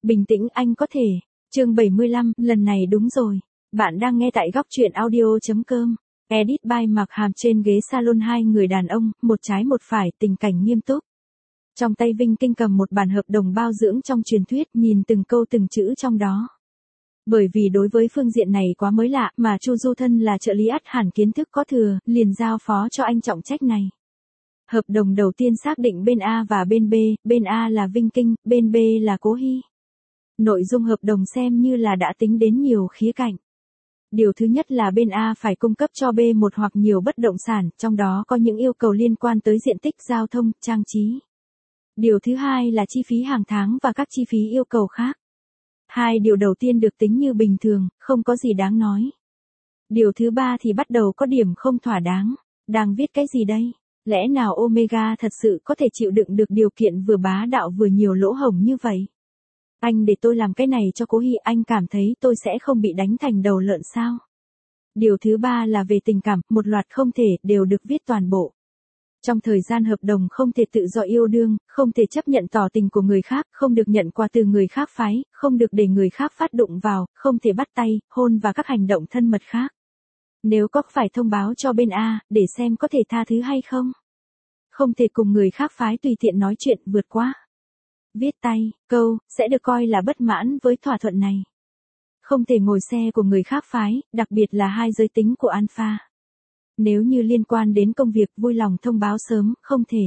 Bình tĩnh anh có thể. Chương 75, lần này đúng rồi. Bạn đang nghe tại góc truyện audio.com. Edit by Mạc Hàm. Trên ghế salon hai người đàn ông, một trái một phải, tình cảnh nghiêm túc. Trong tay Vinh Kinh cầm một bản hợp đồng bao dưỡng trong truyền thuyết, nhìn từng câu từng chữ trong đó. Bởi vì đối với phương diện này quá mới lạ, mà Chu Du thân là trợ lý ắt hẳn kiến thức có thừa, liền giao phó cho anh trọng trách này. Hợp đồng đầu tiên xác định bên A và bên A là Vinh Kinh, bên B là Cố Hy. Nội dung hợp đồng xem như là đã tính đến nhiều khía cạnh. Điều thứ nhất là bên A phải cung cấp cho B một hoặc nhiều bất động sản, trong đó có những yêu cầu liên quan tới diện tích, giao thông, trang trí. Điều thứ hai là chi phí hàng tháng và các chi phí yêu cầu khác. Hai điều đầu tiên được tính như bình thường, không có gì đáng nói. Điều thứ ba thì bắt đầu có điểm không thỏa đáng. Đang viết cái gì đây? Lẽ nào Omega thật sự có thể chịu đựng được điều kiện vừa bá đạo vừa nhiều lỗ hổng như vậy? Anh để tôi làm cái này cho Cố Hy, anh cảm thấy tôi sẽ không bị đánh thành đầu lợn sao? Điều thứ ba là về tình cảm, một loạt không thể đều được viết toàn bộ. Trong thời gian hợp đồng không thể tự do yêu đương, không thể chấp nhận tỏ tình của người khác, không được nhận quà từ người khác phái, không được để người khác phát đụng vào, không thể bắt tay, hôn và các hành động thân mật khác. Nếu có phải thông báo cho bên A, để xem có thể tha thứ hay không. Không thể cùng người khác phái tùy tiện nói chuyện vượt quá. Viết tay, câu, sẽ được coi là bất mãn với thỏa thuận này. Không thể ngồi xe của người khác phái, đặc biệt là hai giới tính của Alpha. Nếu như liên quan đến công việc, vui lòng thông báo sớm, không thể.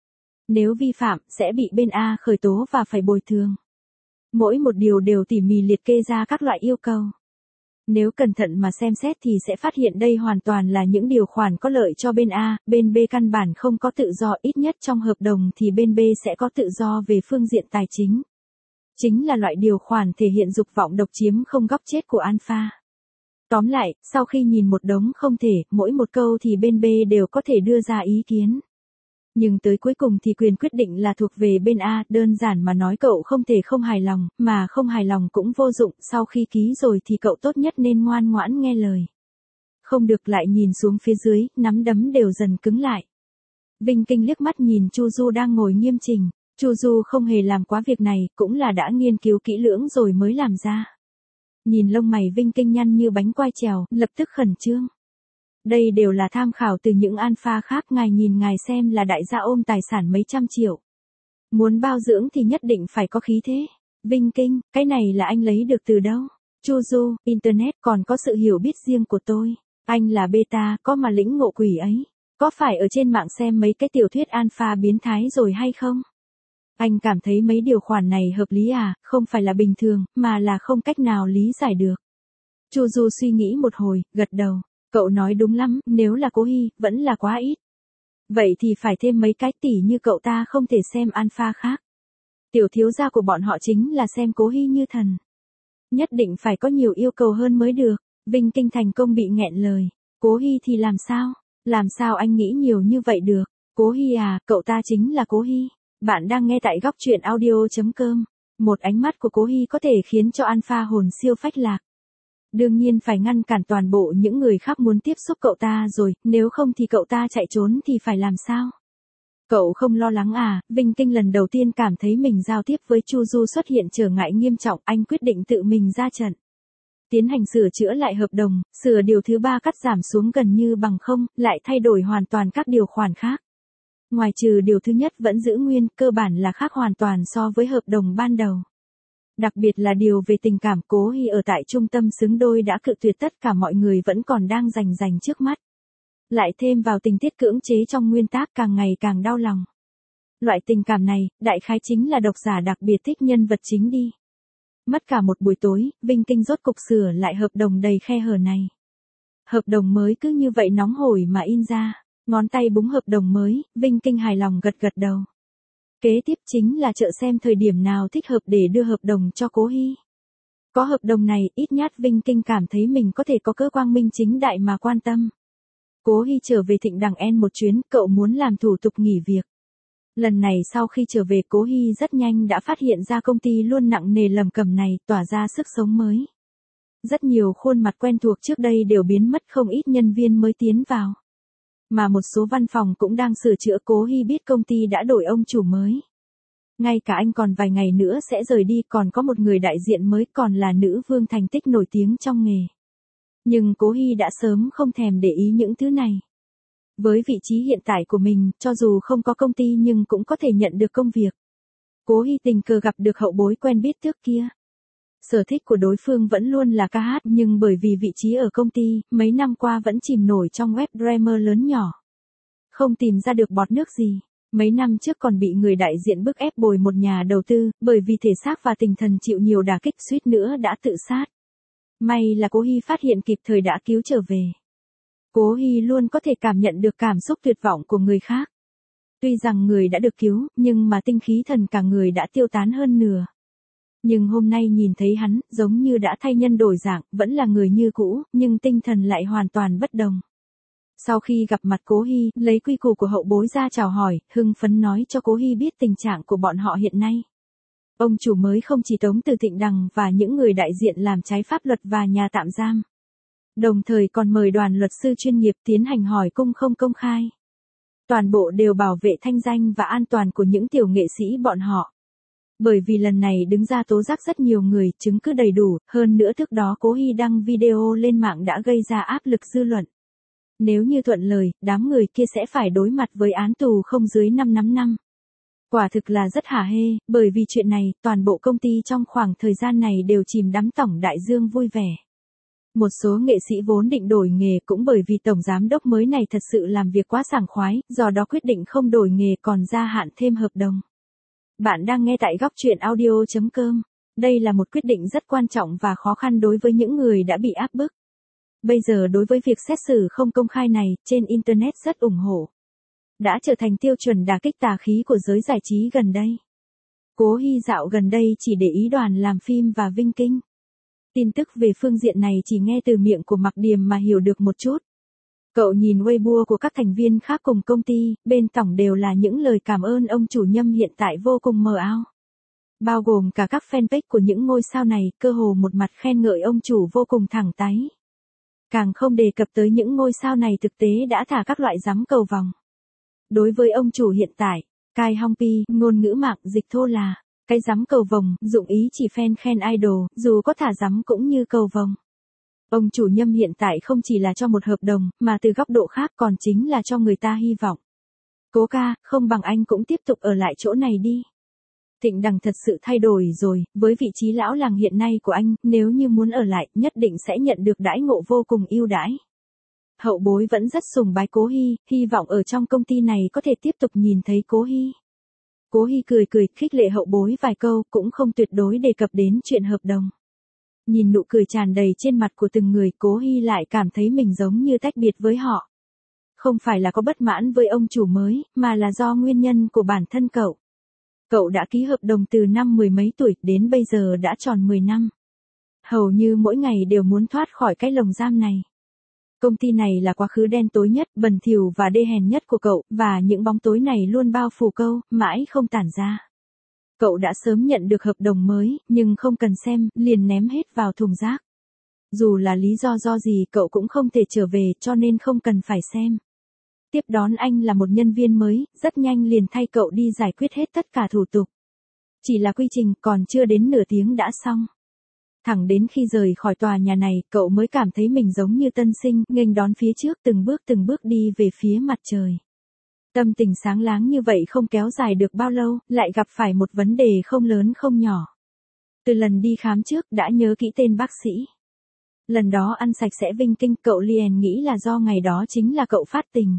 Nếu vi phạm, sẽ bị bên A khởi tố và phải bồi thường. Mỗi một điều đều tỉ mỉ liệt kê ra các loại yêu cầu. Nếu cẩn thận mà xem xét thì sẽ phát hiện đây hoàn toàn là những điều khoản có lợi cho bên A, bên B căn bản không có tự do, ít nhất trong hợp đồng thì bên B sẽ có tự do về phương diện tài chính. Chính là loại điều khoản thể hiện dục vọng độc chiếm không góc chết của Alpha. Tóm lại, sau khi nhìn một đống không thể, mỗi một câu thì bên B đều có thể đưa ra ý kiến. Nhưng tới cuối cùng thì quyền quyết định là thuộc về bên A, đơn giản mà nói cậu không thể không hài lòng, mà không hài lòng cũng vô dụng, sau khi ký rồi thì cậu tốt nhất nên ngoan ngoãn nghe lời. Không được lại nhìn xuống phía dưới, nắm đấm đều dần cứng lại. Vinh Kinh liếc mắt nhìn Chu Du đang ngồi nghiêm chỉnh, Chu Du không hề làm quá việc này, cũng là đã nghiên cứu kỹ lưỡng rồi mới làm ra. Nhìn lông mày Vinh Kinh nhăn như bánh quai trèo, lập tức khẩn trương. Đây đều là tham khảo từ những Alpha khác, ngài nhìn ngài xem là đại gia ôm tài sản mấy trăm triệu. Muốn bao dưỡng thì nhất định phải có khí thế. Vinh Kinh, cái này là anh lấy được từ đâu? Chu Du, Internet, còn có sự hiểu biết riêng của tôi. Anh là beta, có mà lĩnh ngộ quỷ ấy. Có phải ở trên mạng xem mấy cái tiểu thuyết Alpha biến thái rồi hay không? Anh cảm thấy mấy điều khoản này hợp lý à, không phải là bình thường, mà là không cách nào lý giải được. Chu Du suy nghĩ một hồi, gật đầu. Cậu nói đúng lắm, nếu là Cố Hy, vẫn là quá ít. Vậy thì phải thêm mấy cái, tỉ như cậu ta không thể xem Alpha khác. Tiểu thiếu gia của bọn họ chính là xem Cố Hy như thần. Nhất định phải có nhiều yêu cầu hơn mới được. Vinh Kinh thành công bị nghẹn lời. Cố Hy thì làm sao? Làm sao anh nghĩ nhiều như vậy được? Cố Hy à, cậu ta chính là Cố Hy. Bạn đang nghe tại góc truyện audio.com. Một ánh mắt của Cố Hy có thể khiến cho Alpha hồn siêu phách lạc. Đương nhiên phải ngăn cản toàn bộ những người khác muốn tiếp xúc cậu ta rồi, nếu không thì cậu ta chạy trốn thì phải làm sao? Cậu không lo lắng à? Vinh Kinh lần đầu tiên cảm thấy mình giao tiếp với Chu Du xuất hiện trở ngại nghiêm trọng, anh quyết định tự mình ra trận. Tiến hành sửa chữa lại hợp đồng, sửa điều thứ 3 cắt giảm xuống gần như bằng không, lại thay đổi hoàn toàn các điều khoản khác. Ngoài trừ điều thứ nhất vẫn giữ nguyên, cơ bản là khác hoàn toàn so với hợp đồng ban đầu. Đặc biệt là điều về tình cảm, Cố Hy ở tại trung tâm xứng đôi đã cự tuyệt tất cả mọi người vẫn còn đang rành trước mắt. Lại thêm vào tình tiết cưỡng chế trong nguyên tác càng ngày càng đau lòng. Loại tình cảm này, đại khái chính là độc giả đặc biệt thích nhân vật chính đi. Mất cả một buổi tối, Vinh Kinh rốt cục sửa lại hợp đồng đầy khe hở này. Hợp đồng mới cứ như vậy nóng hổi mà in ra, ngón tay búng hợp đồng mới, Vinh Kinh hài lòng gật gật đầu. Kế tiếp chính là chợ xem thời điểm nào thích hợp để đưa hợp đồng cho Cố Hy. Có hợp đồng này, ít nhất Vinh Kinh cảm thấy mình có thể có cơ quang minh chính đại mà quan tâm. Cố Hy trở về Thịnh Đằng En một chuyến, cậu muốn làm thủ tục nghỉ việc. Lần này sau khi trở về, Cố Hy rất nhanh đã phát hiện ra công ty luôn nặng nề lầm cầm này tỏa ra sức sống mới. Rất nhiều khuôn mặt quen thuộc trước đây đều biến mất, không ít nhân viên mới tiến vào. Mà một số văn phòng cũng đang sửa chữa. Cố Hy biết công ty đã đổi ông chủ mới. Ngay cả anh còn vài ngày nữa sẽ rời đi, còn có một người đại diện mới, còn là nữ vương thành tích nổi tiếng trong nghề. Nhưng Cố Hy đã sớm không thèm để ý những thứ này. Với vị trí hiện tại của mình, cho dù không có công ty nhưng cũng có thể nhận được công việc. Cố Hy tình cờ gặp được hậu bối quen biết trước kia. Sở thích của đối phương vẫn luôn là ca hát, nhưng bởi vì vị trí ở công ty, mấy năm qua vẫn chìm nổi trong web drama lớn nhỏ. Không tìm ra được bọt nước gì. Mấy năm trước còn bị người đại diện bức ép bồi một nhà đầu tư, bởi vì thể xác và tinh thần chịu nhiều đả kích, suýt nữa đã tự sát. May là Cố Hy phát hiện kịp thời đã cứu trở về. Cố Hy luôn có thể cảm nhận được cảm xúc tuyệt vọng của người khác. Tuy rằng người đã được cứu, nhưng mà tinh khí thần cả người đã tiêu tán hơn nửa. Nhưng hôm nay nhìn thấy hắn, giống như đã thay nhân đổi dạng, vẫn là người như cũ, nhưng tinh thần lại hoàn toàn bất đồng. Sau khi gặp mặt Cố Hy, lấy quy củ của hậu bối ra chào hỏi, hưng phấn nói cho Cố Hy biết tình trạng của bọn họ hiện nay. Ông chủ mới không chỉ tống từ Thịnh Đằng và những người đại diện làm trái pháp luật và nhà tạm giam. Đồng thời còn mời đoàn luật sư chuyên nghiệp tiến hành hỏi cung không công khai. Toàn bộ đều bảo vệ thanh danh và an toàn của những tiểu nghệ sĩ bọn họ. Bởi vì lần này đứng ra tố giác rất nhiều người, chứng cứ đầy đủ, hơn nữa trước đó Cố Hy đăng video lên mạng đã gây ra áp lực dư luận. Nếu như thuận lời, đám người kia sẽ phải đối mặt với án tù không dưới 5 năm. Quả thực là rất hả hê, bởi vì chuyện này, toàn bộ công ty trong khoảng thời gian này đều chìm đắm tổng đại dương vui vẻ. Một số nghệ sĩ vốn định đổi nghề cũng bởi vì tổng giám đốc mới này thật sự làm việc quá sảng khoái, do đó quyết định không đổi nghề còn gia hạn thêm hợp đồng. Bạn đang nghe tại góc truyện audio.com. Đây là một quyết định rất quan trọng và khó khăn đối với những người đã bị áp bức. Bây giờ đối với việc xét xử không công khai này, trên Internet rất ủng hộ. Đã trở thành tiêu chuẩn đả kích tà khí của giới giải trí gần đây. Cố Hy dạo gần đây chỉ để ý đoàn làm phim và Vinh Kinh. Tin tức về phương diện này chỉ nghe từ miệng của Mạc Điềm mà hiểu được một chút. Cậu nhìn Weibo của các thành viên khác cùng công ty, bên tổng đều là những lời cảm ơn ông chủ Nhâm hiện tại vô cùng mờ ảo. Bao gồm cả các fanpage của những ngôi sao này, cơ hồ một mặt khen ngợi ông chủ vô cùng thẳng táy. Càng không đề cập tới những ngôi sao này thực tế đã thả các loại giắm cầu vòng. Đối với ông chủ hiện tại, Kai Hong Pi, ngôn ngữ mạng dịch thô là cái giắm cầu vồng, dụng ý chỉ fan khen idol, dù có thả giắm cũng như cầu vồng. Ông chủ Nhâm hiện tại không chỉ là cho một hợp đồng, mà từ góc độ khác còn chính là cho người ta hy vọng. Cố ca, không bằng anh cũng tiếp tục ở lại chỗ này đi. Thịnh Đằng thật sự thay đổi rồi, với vị trí lão làng hiện nay của anh, nếu như muốn ở lại, nhất định sẽ nhận được đãi ngộ vô cùng ưu đãi. Hậu bối vẫn rất sùng bái Cố Hy, hy vọng ở trong công ty này có thể tiếp tục nhìn thấy Cố Hy. Cố Hy cười khích lệ hậu bối vài câu, cũng không tuyệt đối đề cập đến chuyện hợp đồng. Nhìn nụ cười tràn đầy trên mặt của từng người, Cố Hy lại cảm thấy mình giống như tách biệt với họ. Không phải là có bất mãn với ông chủ mới, mà là do nguyên nhân của bản thân cậu. Cậu đã ký hợp đồng từ năm mười mấy tuổi, đến bây giờ đã tròn 10 năm. Hầu như mỗi ngày đều muốn thoát khỏi cái lồng giam này. Công ty này là quá khứ đen tối nhất, bẩn thỉu và đê hèn nhất của cậu, và những bóng tối này luôn bao phủ cậu, mãi không tản ra. Cậu đã sớm nhận được hợp đồng mới, nhưng không cần xem, liền ném hết vào thùng rác. Dù là lý do gì cậu cũng không thể trở về, cho nên không cần phải xem. Tiếp đón anh là một nhân viên mới, rất nhanh liền thay cậu đi giải quyết hết tất cả thủ tục. Chỉ là quy trình còn chưa đến nửa tiếng đã xong. Thẳng đến khi rời khỏi tòa nhà này, cậu mới cảm thấy mình giống như tân sinh, nghênh đón phía trước từng bước đi về phía mặt trời. Tâm tình sáng láng như vậy không kéo dài được bao lâu, lại gặp phải một vấn đề không lớn không nhỏ. Từ lần đi khám trước đã nhớ kỹ tên bác sĩ. Lần đó ăn sạch sẽ Vinh Kinh, cậu liền nghĩ là do ngày đó chính là cậu phát tình.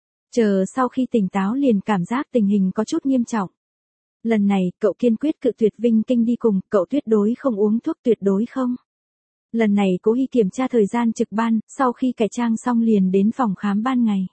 Chờ sau khi tỉnh táo liền cảm giác tình hình có chút nghiêm trọng. Lần này, cậu kiên quyết cự tuyệt Vinh Kinh đi cùng, cậu tuyệt đối không uống thuốc, tuyệt đối không. Lần này Cố Hy kiểm tra thời gian trực ban, sau khi cải trang xong liền đến phòng khám ban ngày.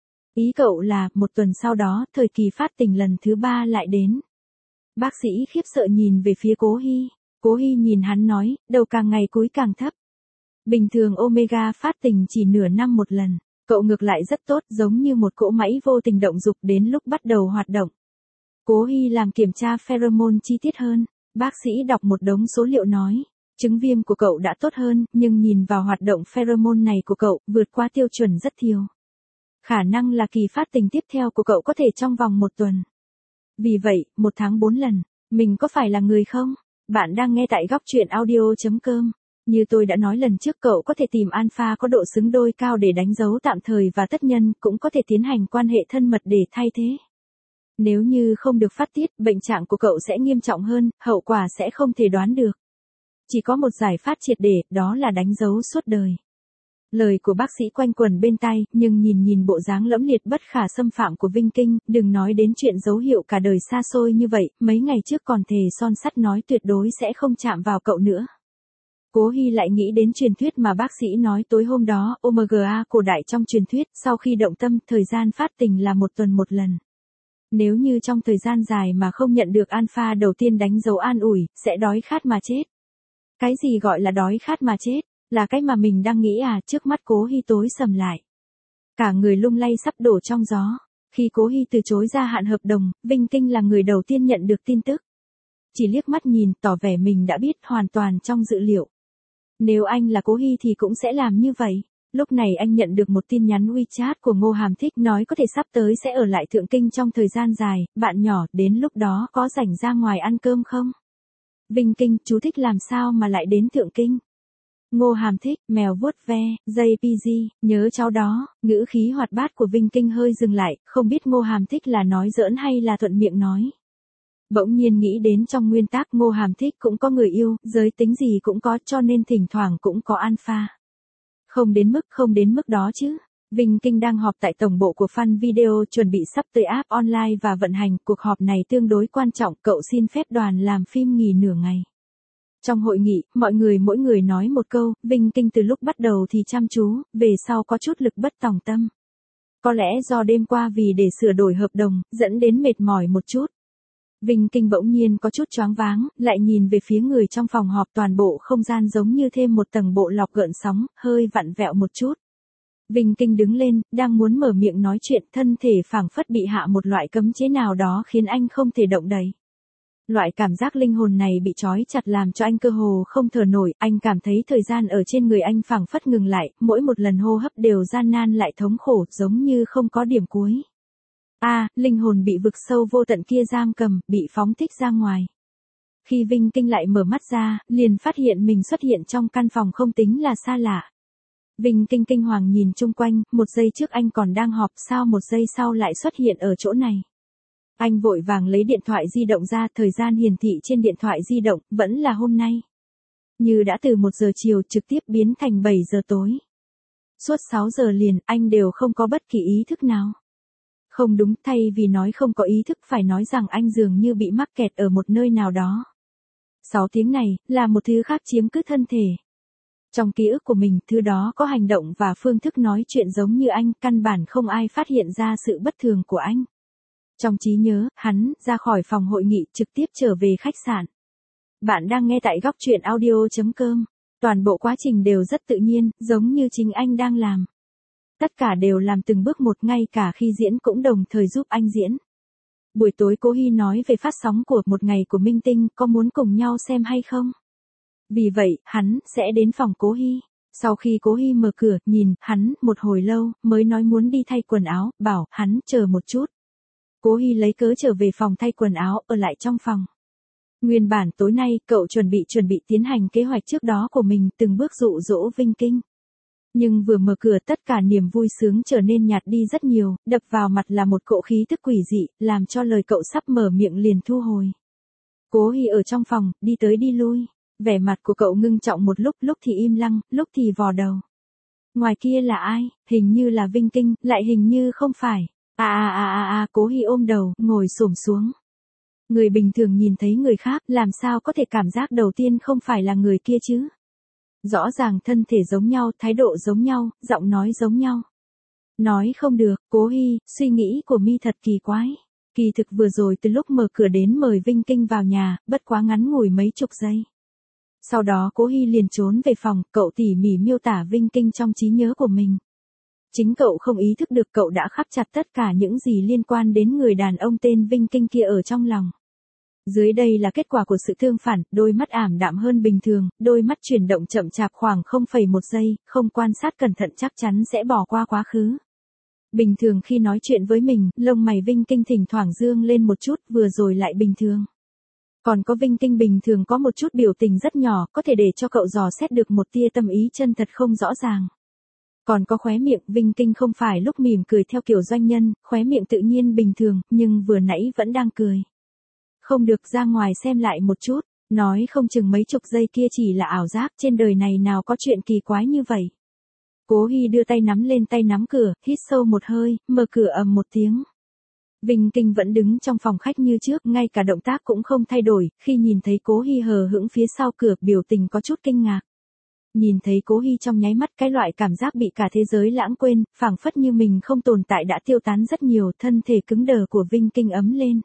Ý cậu là, một tuần sau đó, thời kỳ phát tình lần thứ 3 lại đến. Bác sĩ khiếp sợ nhìn về phía Cố Hy. Cố Hy nhìn hắn nói, đầu càng ngày cúi càng thấp. Bình thường Omega phát tình chỉ nửa năm một lần. Cậu ngược lại rất tốt, giống như một cỗ máy vô tình động dục đến lúc bắt đầu hoạt động. Cố Hy làm kiểm tra pheromone chi tiết hơn. Bác sĩ đọc một đống số liệu nói, chứng viêm của cậu đã tốt hơn, nhưng nhìn vào hoạt động pheromone này của cậu, vượt qua tiêu chuẩn rất nhiều. Khả năng là kỳ phát tình tiếp theo của cậu có thể trong vòng một tuần. Vì vậy, 1 tháng 4 lần, mình có phải là người không? Bạn đang nghe tại góc truyện audio.com. Như tôi đã nói lần trước, cậu có thể tìm alpha có độ xứng đôi cao để đánh dấu tạm thời và tất nhân, cũng có thể tiến hành quan hệ thân mật để thay thế. Nếu như không được phát tiết, bệnh trạng của cậu sẽ nghiêm trọng hơn, hậu quả sẽ không thể đoán được. Chỉ có một giải pháp triệt để, đó là đánh dấu suốt đời. Lời của bác sĩ quanh quẩn bên tai, nhưng nhìn bộ dáng lẫm liệt bất khả xâm phạm của Vinh Kinh, đừng nói đến chuyện dấu hiệu cả đời xa xôi như vậy, mấy ngày trước còn thề son sắt nói tuyệt đối sẽ không chạm vào cậu nữa. Cố Hy lại nghĩ đến truyền thuyết mà bác sĩ nói tối hôm đó, Omega cổ đại trong truyền thuyết, sau khi động tâm, thời gian phát tình là 1 tuần 1 lần. Nếu như trong thời gian dài mà không nhận được alpha đầu tiên đánh dấu an ủi, sẽ đói khát mà chết. Cái gì gọi là đói khát mà chết? Là cái mà mình đang nghĩ à? Trước mắt Cố Hy tối sầm lại. Cả người lung lay sắp đổ trong gió. Khi Cố Hy từ chối gia hạn hợp đồng, Vinh Kinh là người đầu tiên nhận được tin tức. Chỉ liếc mắt nhìn, tỏ vẻ mình đã biết, hoàn toàn trong dự liệu. Nếu anh là Cố Hy thì cũng sẽ làm như vậy. Lúc này anh nhận được một tin nhắn WeChat của Ngô Hàm Thích nói có thể sắp tới sẽ ở lại Thượng Kinh trong thời gian dài, bạn nhỏ, đến lúc đó có rảnh ra ngoài ăn cơm không? Vinh Kinh, chú thích làm sao mà lại đến Thượng Kinh? Ngô Hàm Thích, mèo vuốt ve, JPG, nhớ cháu đó, ngữ khí hoạt bát của Vinh Kinh hơi dừng lại, không biết Ngô Hàm Thích là nói giỡn hay là thuận miệng nói. Bỗng nhiên nghĩ đến trong nguyên tắc Ngô Hàm Thích cũng có người yêu, giới tính gì cũng có, cho nên thỉnh thoảng cũng có alpha. Không đến mức đó chứ. Vinh Kinh đang họp tại tổng bộ của Fun Video, chuẩn bị sắp tới app online và vận hành. Cuộc họp này tương đối quan trọng, cậu xin phép đoàn làm phim nghỉ nửa ngày. Trong hội nghị, mỗi người nói một câu, Vinh Kinh từ lúc bắt đầu thì chăm chú, về sau có chút lực bất tòng tâm. Có lẽ do đêm qua vì để sửa đổi hợp đồng, dẫn đến mệt mỏi một chút. Vinh Kinh bỗng nhiên có chút choáng váng, lại nhìn về phía người trong phòng họp, toàn bộ không gian giống như thêm một tầng bộ lọc gợn sóng, hơi vặn vẹo một chút. Vinh Kinh đứng lên, đang muốn mở miệng nói chuyện, thân thể phảng phất bị hạ một loại cấm chế nào đó khiến anh không thể động đậy. Loại cảm giác linh hồn này bị trói chặt làm cho anh cơ hồ không thở nổi, anh cảm thấy thời gian ở trên người anh phảng phất ngừng lại, mỗi một lần hô hấp đều gian nan lại thống khổ, giống như không có điểm cuối. Linh hồn bị vực sâu vô tận kia giam cầm, bị phóng thích ra ngoài. Khi Vinh Kinh lại mở mắt ra, liền phát hiện mình xuất hiện trong căn phòng không tính là xa lạ. Vinh Kinh kinh hoàng nhìn chung quanh, 1 giây trước anh còn đang họp, sao 1 giây sau lại xuất hiện ở chỗ này. Anh vội vàng lấy điện thoại di động ra, thời gian hiển thị trên điện thoại di động, vẫn là hôm nay. Như đã từ 1 giờ chiều trực tiếp biến thành 7 giờ tối. Suốt 6 giờ liền, anh đều không có bất kỳ ý thức nào. Không đúng, thay vì nói không có ý thức phải nói rằng anh dường như bị mắc kẹt ở một nơi nào đó. 6 tiếng này, là một thứ khác chiếm cứ thân thể. Trong ký ức của mình, thứ đó có hành động và phương thức nói chuyện giống như anh, căn bản không ai phát hiện ra sự bất thường của anh. Trong trí nhớ, hắn ra khỏi phòng hội nghị, trực tiếp trở về khách sạn. Bạn đang nghe tại góc truyện audio.com. Toàn bộ quá trình đều rất tự nhiên, giống như chính anh đang làm. Tất cả đều làm từng bước một, ngay cả khi diễn cũng đồng thời giúp anh diễn. Buổi tối Cố Hy nói về phát sóng của Một Ngày của Minh Tinh, có muốn cùng nhau xem hay không? Vì vậy, hắn sẽ đến phòng Cố Hy. Sau khi Cố Hy mở cửa, nhìn hắn một hồi lâu, mới nói muốn đi thay quần áo, bảo hắn chờ một chút. Cố Hy lấy cớ trở về phòng thay quần áo, ở lại trong phòng. Nguyên bản tối nay, cậu chuẩn bị tiến hành kế hoạch trước đó của mình, từng bước dụ dỗ Vinh Kinh. Nhưng vừa mở cửa, tất cả niềm vui sướng trở nên nhạt đi rất nhiều, đập vào mặt là một cỗ khí tức quỷ dị, làm cho lời cậu sắp mở miệng liền thu hồi. Cố Hy ở trong phòng, đi tới đi lui. Vẻ mặt của cậu ngưng trọng một lúc thì im lặng, lúc thì vò đầu. Ngoài kia là ai? Hình như là Vinh Kinh, lại hình như không phải. Cố Hy ôm đầu, ngồi xổm xuống. Người bình thường nhìn thấy người khác, làm sao có thể cảm giác đầu tiên không phải là người kia chứ? Rõ ràng thân thể giống nhau, thái độ giống nhau, giọng nói giống nhau. Nói không được, Cố Hy, suy nghĩ của mi thật kỳ quái. Kỳ thực vừa rồi từ lúc mở cửa đến mời Vinh Kinh vào nhà, bất quá ngắn ngủi mấy chục giây. Sau đó Cố Hy liền trốn về phòng, cậu tỉ mỉ miêu tả Vinh Kinh trong trí nhớ của mình. Chính cậu không ý thức được cậu đã khắc chặt tất cả những gì liên quan đến người đàn ông tên Vinh Kinh kia ở trong lòng. Dưới đây là kết quả của sự tương phản, đôi mắt ảm đạm hơn bình thường, đôi mắt chuyển động chậm chạp khoảng 0,1 giây, không quan sát cẩn thận chắc chắn sẽ bỏ qua quá khứ. Bình thường khi nói chuyện với mình, lông mày Vinh Kinh thỉnh thoảng dương lên một chút, vừa rồi lại bình thường. Còn có Vinh Kinh bình thường có một chút biểu tình rất nhỏ, có thể để cho cậu dò xét được một tia tâm ý chân thật không rõ ràng. Còn có khóe miệng, Vinh Kinh không phải lúc mỉm cười theo kiểu doanh nhân, khóe miệng tự nhiên bình thường, nhưng vừa nãy vẫn đang cười. Không được, ra ngoài xem lại một chút, nói không chừng mấy chục giây kia chỉ là ảo giác, trên đời này nào có chuyện kỳ quái như vậy. Cố Hi đưa tay nắm lên tay nắm cửa, hít sâu một hơi, mở cửa ầm một tiếng. Vinh Kinh vẫn đứng trong phòng khách như trước, ngay cả động tác cũng không thay đổi, khi nhìn thấy Cố Hi hờ hững phía sau cửa, biểu tình có chút kinh ngạc. Nhìn thấy Cố Hi trong nháy mắt, cái loại cảm giác bị cả thế giới lãng quên, phảng phất như mình không tồn tại đã tiêu tán rất nhiều, thân thể cứng đờ của Vinh Kinh ấm lên.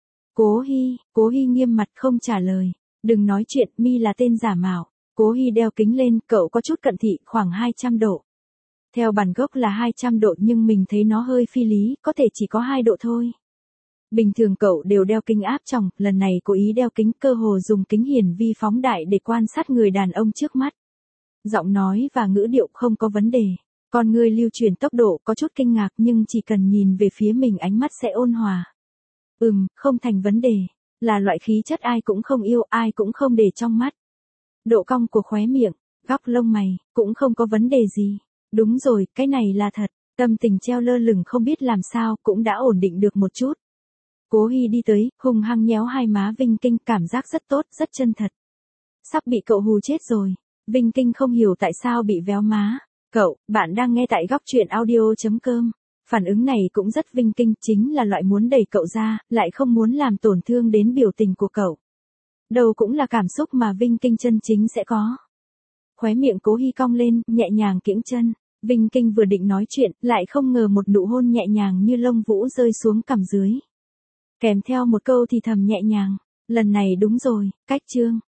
Cố Hi nghiêm mặt không trả lời. Đừng nói chuyện, mi là tên giả mạo. Cố Hi đeo kính lên, cậu có chút cận thị, khoảng 200 độ. Theo bản gốc là 200 độ nhưng mình thấy nó hơi phi lý, có thể chỉ có 2 độ thôi. Bình thường cậu đều đeo kính áp tròng, lần này cố ý đeo kính, cơ hồ dùng kính hiển vi phóng đại để quan sát người đàn ông trước mắt. Giọng nói và ngữ điệu không có vấn đề. Con người lưu chuyển tốc độ có chút kinh ngạc nhưng chỉ cần nhìn về phía mình ánh mắt sẽ ôn hòa. Không thành vấn đề. Là loại khí chất ai cũng không yêu, ai cũng không để trong mắt. Độ cong của khóe miệng, góc lông mày, cũng không có vấn đề gì. Đúng rồi, cái này là thật. Tâm tình treo lơ lửng không biết làm sao, cũng đã ổn định được một chút. Cố Hi đi tới, hung hăng nhéo hai má Vinh Kinh, cảm giác rất tốt, rất chân thật. Sắp bị cậu hù chết rồi. Vinh Kinh không hiểu tại sao bị véo má. Bạn đang nghe tại góc truyện audio.com. Phản ứng này cũng rất Vinh Kinh, chính là loại muốn đẩy cậu ra, lại không muốn làm tổn thương đến biểu tình của cậu. Đâu cũng là cảm xúc mà Vinh Kinh chân chính sẽ có. Khóe miệng Cố Hi cong lên, nhẹ nhàng kiễng chân. Vinh Kinh vừa định nói chuyện, lại không ngờ một nụ hôn nhẹ nhàng như lông vũ rơi xuống cằm dưới. Kèm theo một câu thì thầm nhẹ nhàng. Lần này đúng rồi, cách chương.